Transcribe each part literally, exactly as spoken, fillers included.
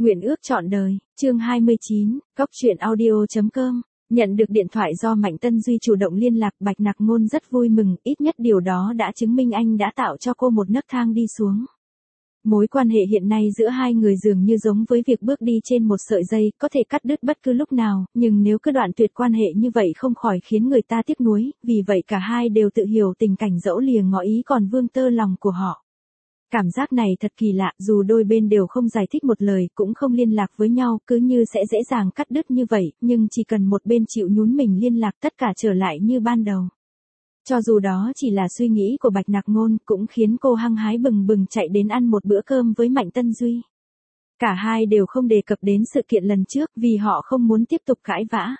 Nguyện ước trọn đời, chương hai mươi chín, Cóc truyện audio chấm com. Nhận được điện thoại do Mạnh Tân Duy chủ động liên lạc, Bạch Nặc Ngôn rất vui mừng, ít nhất điều đó đã chứng minh anh đã tạo cho cô một nấc thang đi xuống. Mối quan hệ hiện nay giữa hai người dường như giống với việc bước đi trên một sợi dây, có thể cắt đứt bất cứ lúc nào, nhưng nếu cứ đoạn tuyệt quan hệ như vậy không khỏi khiến người ta tiếc nuối, vì vậy cả hai đều tự hiểu tình cảnh dẫu lìa ngỏ ý còn vương tơ lòng của họ. Cảm giác này thật kỳ lạ, dù đôi bên đều không giải thích một lời, cũng không liên lạc với nhau, cứ như sẽ dễ dàng cắt đứt như vậy, nhưng chỉ cần một bên chịu nhún mình liên lạc tất cả trở lại như ban đầu. Cho dù đó chỉ là suy nghĩ của Bạch Nặc Ngôn, cũng khiến cô hăng hái bừng bừng chạy đến ăn một bữa cơm với Mạnh Tân Duy. Cả hai đều không đề cập đến sự kiện lần trước vì họ không muốn tiếp tục cãi vã.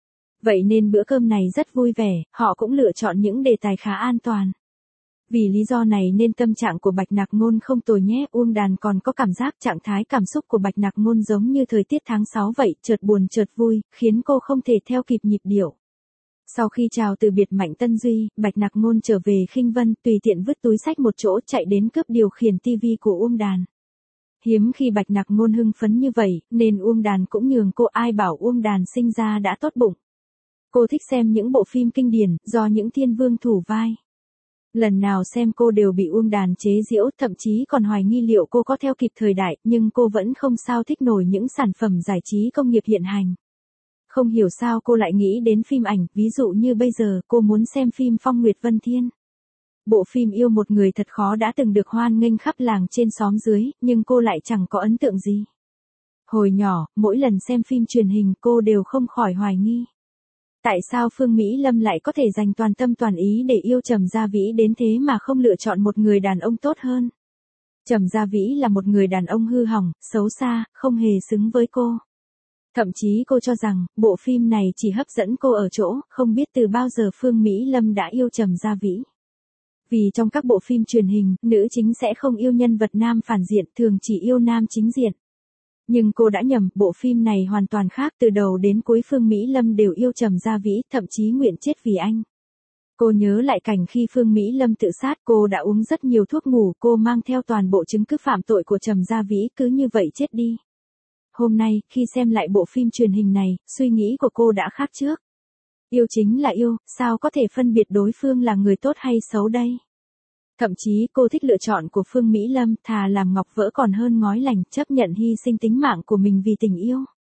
Vậy nên bữa cơm này rất vui vẻ, họ cũng lựa chọn những đề tài khá an toàn. Vì lý do này nên tâm trạng của Bạch Nặc Ngôn không tồi nhé. Uông Đàn còn có cảm giác trạng thái cảm xúc của Bạch Nặc Ngôn giống như thời tiết tháng sáu vậy, chợt buồn chợt vui, khiến cô không thể theo kịp nhịp điệu. Sau khi chào từ biệt Mạnh Tân Duy, Bạch Nặc Ngôn trở về Khinh Vân, tùy tiện vứt túi xách một chỗ chạy đến cướp điều khiển tivi của Uông Đàn. Hiếm khi Bạch Nặc Ngôn hưng phấn như vậy, nên Uông Đàn cũng nhường cô, ai bảo Uông Đàn sinh ra đã tốt bụng. Cô thích xem những bộ phim kinh điển, do những thiên vương thủ vai. Lần nào xem cô đều bị Uông Đàn chế giễu, thậm chí còn hoài nghi liệu cô có theo kịp thời đại, nhưng cô vẫn không sao thích nổi những sản phẩm giải trí công nghiệp hiện hành. Không hiểu sao cô lại nghĩ đến phim ảnh, ví dụ như bây giờ cô muốn xem phim Phong Nguyệt Vân Thiên. Bộ phim yêu một người thật khó đã từng được hoan nghênh khắp làng trên xóm dưới, nhưng cô lại chẳng có ấn tượng gì. Hồi nhỏ, mỗi lần xem phim truyền hình cô đều không khỏi hoài nghi. Tại sao Phương Mỹ Lâm lại có thể dành toàn tâm toàn ý để yêu Trầm Gia Vĩ đến thế mà không lựa chọn một người đàn ông tốt hơn? Trầm Gia Vĩ là một người đàn ông hư hỏng, xấu xa, không hề xứng với cô. Thậm chí cô cho rằng, bộ phim này chỉ hấp dẫn cô ở chỗ, không biết từ bao giờ Phương Mỹ Lâm đã yêu Trầm Gia Vĩ. Vì trong các bộ phim truyền hình, nữ chính sẽ không yêu nhân vật nam phản diện, thường chỉ yêu nam chính diện. Nhưng cô đã nhầm, bộ phim này hoàn toàn khác, từ đầu đến cuối Phương Mỹ Lâm đều yêu Trầm Gia Vĩ, thậm chí nguyện chết vì anh. Cô nhớ lại cảnh khi Phương Mỹ Lâm tự sát, cô đã uống rất nhiều thuốc ngủ, cô mang theo toàn bộ chứng cứ phạm tội của Trầm Gia Vĩ, cứ như vậy chết đi. Hôm nay, khi xem lại bộ phim truyền hình này, suy nghĩ của cô đã khác trước. Yêu chính là yêu, sao có thể phân biệt đối phương là người tốt hay xấu đây? Thậm chí cô thích lựa chọn của Phương Mỹ Lâm, thà làm ngọc vỡ còn hơn ngói lành, chấp nhận hy sinh tính mạng của mình vì tình yêu.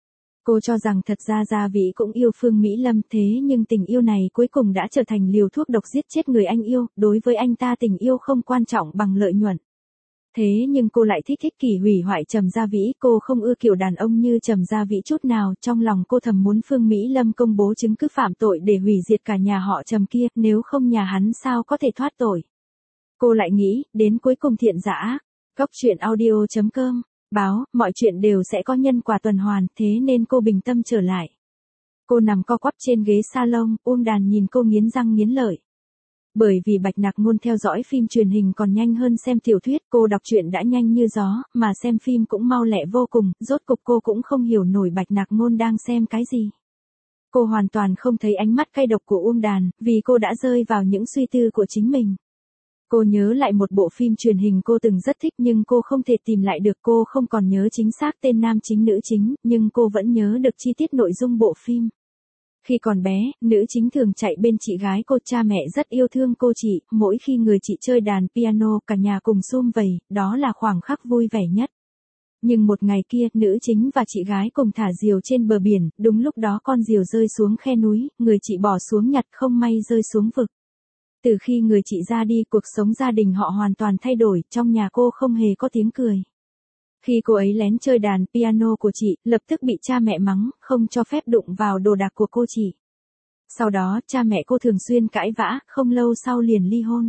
Cô cho rằng thật ra Gia Vĩ cũng yêu Phương Mỹ Lâm, thế nhưng tình yêu này cuối cùng đã trở thành liều thuốc độc giết chết người anh yêu, đối với anh ta tình yêu không quan trọng bằng lợi nhuận. Thế nhưng cô lại thích ích kỷ hủy hoại Trầm Gia Vĩ, cô không ưa kiểu đàn ông như Trầm Gia Vĩ chút nào, trong lòng cô thầm muốn Phương Mỹ Lâm công bố chứng cứ phạm tội để hủy diệt cả nhà họ Trầm kia, nếu không nhà hắn sao có thể thoát tội. Cô lại nghĩ, đến cuối cùng thiện giả ác. Cóc truyện audio chấm com, báo, mọi chuyện đều sẽ có nhân quả tuần hoàn, thế nên cô bình tâm trở lại. Cô nằm co quắp trên ghế salon, Uông Đàn nhìn cô nghiến răng nghiến lợi. Bởi vì Bạch Nặc Ngôn theo dõi phim truyền hình còn nhanh hơn xem tiểu thuyết, cô đọc truyện đã nhanh như gió, mà xem phim cũng mau lẹ vô cùng, rốt cục cô cũng không hiểu nổi Bạch Nặc Ngôn đang xem cái gì. Cô hoàn toàn không thấy ánh mắt cay độc của Uông Đàn, vì cô đã rơi vào những suy tư của chính mình. Cô nhớ lại một bộ phim truyền hình cô từng rất thích nhưng cô không thể tìm lại được, cô không còn nhớ chính xác tên nam chính nữ chính, nhưng cô vẫn nhớ được chi tiết nội dung bộ phim. Khi còn bé, nữ chính thường chạy bên chị gái cô, cha mẹ rất yêu thương cô chị, mỗi khi người chị chơi đàn piano cả nhà cùng sum vầy, đó là khoảnh khắc vui vẻ nhất. Nhưng một ngày kia, nữ chính và chị gái cùng thả diều trên bờ biển, đúng lúc đó con diều rơi xuống khe núi, người chị bỏ xuống nhặt, không may rơi xuống vực. Từ khi người chị ra đi, cuộc sống gia đình họ hoàn toàn thay đổi, trong nhà cô không hề có tiếng cười. Khi cô ấy lén chơi đàn piano của chị, lập tức bị cha mẹ mắng, không cho phép đụng vào đồ đạc của cô chị. Sau đó, cha mẹ cô thường xuyên cãi vã, không lâu sau liền ly hôn.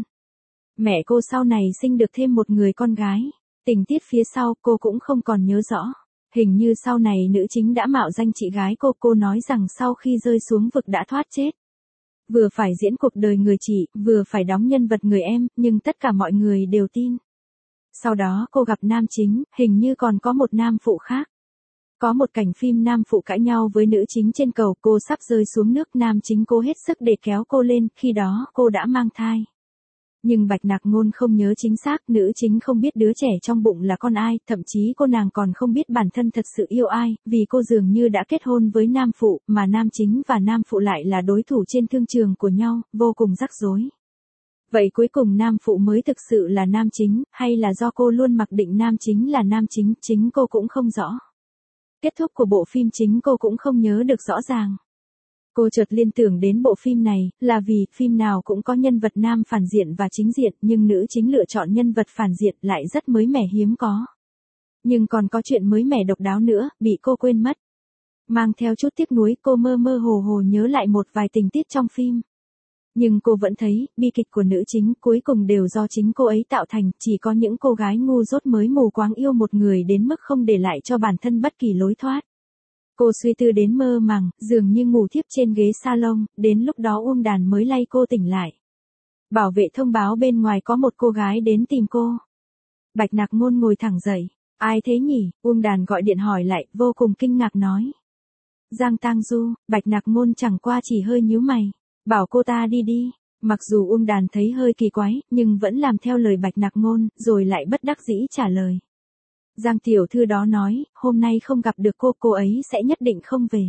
Mẹ cô sau này sinh được thêm một người con gái. Tình tiết phía sau cô cũng không còn nhớ rõ. Hình như sau này nữ chính đã mạo danh chị gái cô, cô nói rằng sau khi rơi xuống vực đã thoát chết. Vừa phải diễn cuộc đời người chị, vừa phải đóng nhân vật người em, nhưng tất cả mọi người đều tin. Sau đó cô gặp nam chính, hình như còn có một nam phụ khác. Có một cảnh phim nam phụ cãi nhau với nữ chính trên cầu, cô sắp rơi xuống nước, nam chính cố hết sức để kéo cô lên, khi đó cô đã mang thai. Nhưng Bạch Nặc Ngôn không nhớ chính xác, nữ chính không biết đứa trẻ trong bụng là con ai, thậm chí cô nàng còn không biết bản thân thật sự yêu ai, vì cô dường như đã kết hôn với nam phụ, mà nam chính và nam phụ lại là đối thủ trên thương trường của nhau, vô cùng rắc rối. Vậy cuối cùng nam phụ mới thực sự là nam chính, hay là do cô luôn mặc định nam chính là nam chính, chính cô cũng không rõ. Kết thúc của bộ phim chính cô cũng không nhớ được rõ ràng. Cô chợt liên tưởng đến bộ phim này, là vì phim nào cũng có nhân vật nam phản diện và chính diện, nhưng nữ chính lựa chọn nhân vật phản diện lại rất mới mẻ hiếm có. Nhưng còn có chuyện mới mẻ độc đáo nữa, bị cô quên mất. Mang theo chút tiếc nuối, cô mơ mơ hồ hồ nhớ lại một vài tình tiết trong phim. Nhưng cô vẫn thấy, bi kịch của nữ chính cuối cùng đều do chính cô ấy tạo thành, chỉ có những cô gái ngu dốt mới mù quáng yêu một người đến mức không để lại cho bản thân bất kỳ lối thoát. Cô suy tư đến mơ màng, dường như ngủ thiếp trên ghế salon, đến lúc đó Uông Đàn mới lay cô tỉnh lại. Bảo vệ thông báo bên ngoài có một cô gái đến tìm cô. Bạch Nặc Ngôn ngồi thẳng dậy. Ai thế nhỉ? Uông Đàn gọi điện hỏi lại, vô cùng kinh ngạc nói. Giang Tang Du. Bạch Nặc Ngôn chẳng qua chỉ hơi nhíu mày. Bảo cô ta đi đi. Mặc dù Uông Đàn thấy hơi kỳ quái, nhưng vẫn làm theo lời Bạch Nặc Ngôn, rồi lại bất đắc dĩ trả lời. Giang tiểu thư đó nói, hôm nay không gặp được cô, cô ấy sẽ nhất định không về.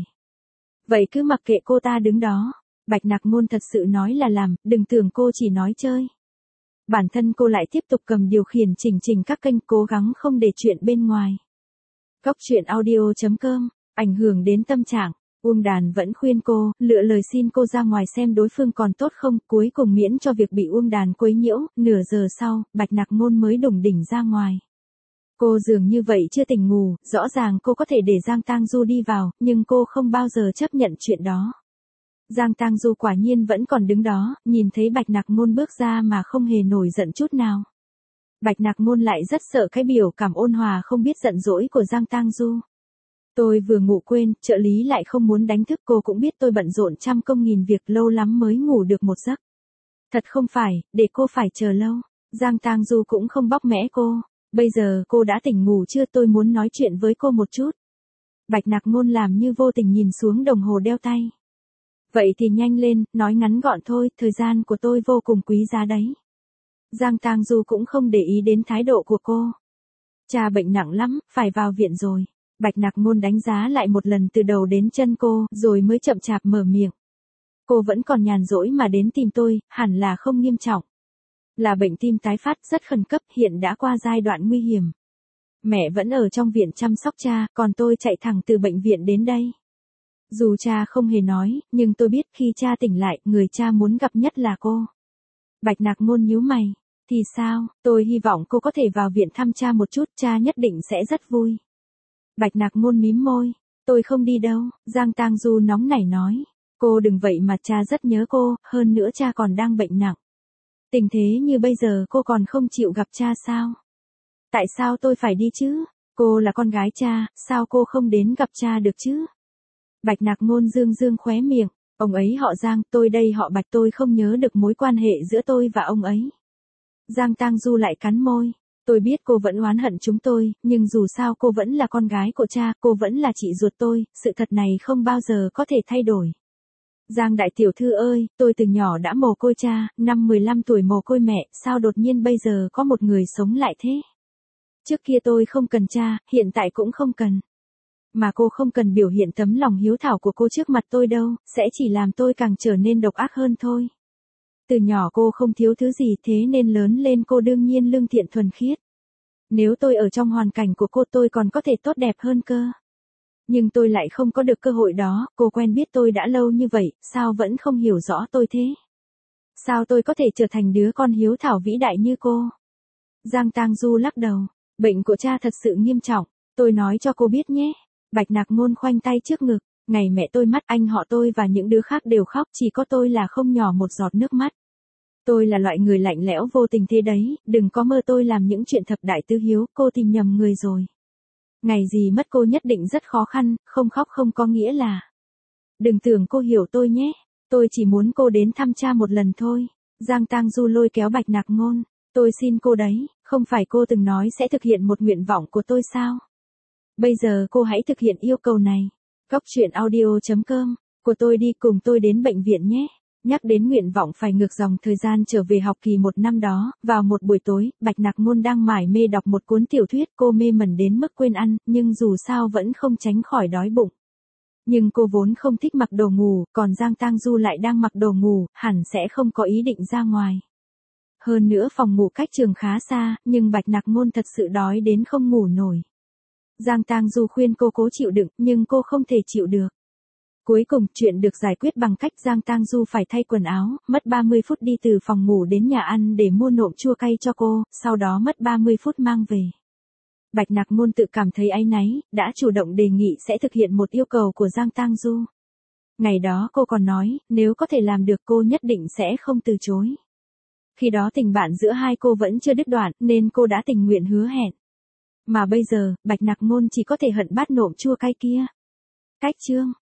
Vậy cứ mặc kệ cô ta đứng đó. Bạch Nặc Ngôn thật sự nói là làm, đừng tưởng cô chỉ nói chơi. Bản thân cô lại tiếp tục cầm điều khiển chỉnh chỉnh các kênh, cố gắng không để chuyện bên ngoài. Góc truyện audio chấm com, ảnh hưởng đến tâm trạng. Uông Đàn vẫn khuyên cô, lựa lời xin cô ra ngoài xem đối phương còn tốt không, cuối cùng miễn cho việc bị Uông Đàn quấy nhiễu, nửa giờ sau, Bạch Nặc Ngôn mới đủng đỉnh ra ngoài. Cô dường như vậy chưa tỉnh ngủ, rõ ràng cô có thể để Giang Tang Du đi vào, nhưng cô không bao giờ chấp nhận chuyện đó. Giang Tang Du quả nhiên vẫn còn đứng đó, nhìn thấy Bạch Nặc Ngôn bước ra mà không hề nổi giận chút nào. Bạch Nặc Ngôn lại rất sợ cái biểu cảm ôn hòa không biết giận dỗi của Giang Tang Du. Tôi vừa ngủ quên, trợ lý lại không muốn đánh thức cô, cũng biết tôi bận rộn trăm công nghìn việc, lâu lắm mới ngủ được một giấc. Thật không phải, để cô phải chờ lâu. Giang Tang Du cũng không bóc mẽ cô. Bây giờ cô đã tỉnh ngủ chưa, tôi muốn nói chuyện với cô một chút. Bạch Nặc Ngôn làm như vô tình nhìn xuống đồng hồ đeo tay. Vậy thì nhanh lên, nói ngắn gọn thôi, thời gian của tôi vô cùng quý giá đấy. Giang Tang Du cũng không để ý đến thái độ của cô. Cha bệnh nặng lắm, phải vào viện rồi. Bạch Nặc Ngôn đánh giá lại một lần từ đầu đến chân cô, rồi mới chậm chạp mở miệng. Cô vẫn còn nhàn rỗi mà đến tìm tôi, hẳn là không nghiêm trọng. Là bệnh tim tái phát rất khẩn cấp, hiện đã qua giai đoạn nguy hiểm. Mẹ vẫn ở trong viện chăm sóc cha, còn tôi chạy thẳng từ bệnh viện đến đây. Dù cha không hề nói, nhưng tôi biết khi cha tỉnh lại, người cha muốn gặp nhất là cô. Bạch Nặc Ngôn nhíu mày. Thì sao, tôi hy vọng cô có thể vào viện thăm cha một chút, cha nhất định sẽ rất vui. Bạch Nặc Ngôn mím môi. Tôi không đi đâu, Giang Tang Du nóng nảy nói. Cô đừng vậy mà, cha rất nhớ cô, hơn nữa cha còn đang bệnh nặng. Tình thế như bây giờ cô còn không chịu gặp cha sao? Tại sao tôi phải đi chứ? Cô là con gái cha, sao cô không đến gặp cha được chứ? Bạch Nặc Ngôn dương dương khóe miệng. Ông ấy họ Giang, tôi đây họ Bạch, tôi không nhớ được mối quan hệ giữa tôi và ông ấy. Giang Tang Du lại cắn môi. Tôi biết cô vẫn oán hận chúng tôi, nhưng dù sao cô vẫn là con gái của cha, cô vẫn là chị ruột tôi, sự thật này không bao giờ có thể thay đổi. Giang đại tiểu thư ơi, tôi từ nhỏ đã mồ côi cha, năm mười lăm tuổi mồ côi mẹ, sao đột nhiên bây giờ có một người sống lại thế? Trước kia tôi không cần cha, hiện tại cũng không cần. Mà cô không cần biểu hiện tấm lòng hiếu thảo của cô trước mặt tôi đâu, sẽ chỉ làm tôi càng trở nên độc ác hơn thôi. Từ nhỏ cô không thiếu thứ gì, thế nên lớn lên cô đương nhiên lương thiện thuần khiết. Nếu tôi ở trong hoàn cảnh của cô tôi còn có thể tốt đẹp hơn cơ. Nhưng tôi lại không có được cơ hội đó, cô quen biết tôi đã lâu như vậy, sao vẫn không hiểu rõ tôi thế? Sao tôi có thể trở thành đứa con hiếu thảo vĩ đại như cô? Giang Tang Du lắc đầu, bệnh của cha thật sự nghiêm trọng, tôi nói cho cô biết nhé. Bạch Nặc Ngôn khoanh tay trước ngực, ngày mẹ tôi mất, anh họ tôi và những đứa khác đều khóc, chỉ có tôi là không nhỏ một giọt nước mắt. Tôi là loại người lạnh lẽo vô tình thế đấy, đừng có mơ tôi làm những chuyện thập đại tứ hiếu, cô tìm nhầm người rồi. Ngày gì mất cô nhất định rất khó khăn, không khóc không có nghĩa là. Đừng tưởng cô hiểu tôi nhé, tôi chỉ muốn cô đến thăm cha một lần thôi. Giang Tang Du lôi kéo Bạch Nặc Ngôn, tôi xin cô đấy, không phải cô từng nói sẽ thực hiện một nguyện vọng của tôi sao? Bây giờ cô hãy thực hiện yêu cầu này. Góc truyện audio chấm com, của tôi đi cùng tôi đến bệnh viện nhé. Nhắc đến nguyện vọng phải ngược dòng thời gian trở về học kỳ một năm đó, vào một buổi tối, Bạch Nặc Ngôn đang mải mê đọc một cuốn tiểu thuyết, cô mê mẩn đến mức quên ăn, nhưng dù sao vẫn không tránh khỏi đói bụng. Nhưng cô vốn không thích mặc đồ ngủ, còn Giang Tang Du lại đang mặc đồ ngủ, hẳn sẽ không có ý định ra ngoài. Hơn nữa phòng ngủ cách trường khá xa, nhưng Bạch Nặc Ngôn thật sự đói đến không ngủ nổi. Giang Tang Du khuyên cô cố chịu đựng, nhưng cô không thể chịu được. Cuối cùng, chuyện được giải quyết bằng cách Giang Tang Du phải thay quần áo, mất ba mươi phút đi từ phòng ngủ đến nhà ăn để mua nộm chua cay cho cô, sau đó mất ba mươi phút mang về. Bạch Nặc Ngôn tự cảm thấy áy náy, đã chủ động đề nghị sẽ thực hiện một yêu cầu của Giang Tang Du. Ngày đó cô còn nói, nếu có thể làm được cô nhất định sẽ không từ chối. Khi đó tình bạn giữa hai cô vẫn chưa đứt đoạn, nên cô đã tình nguyện hứa hẹn. Mà bây giờ, Bạch Nặc Ngôn chỉ có thể hận bát nộm chua cay kia. Cách chương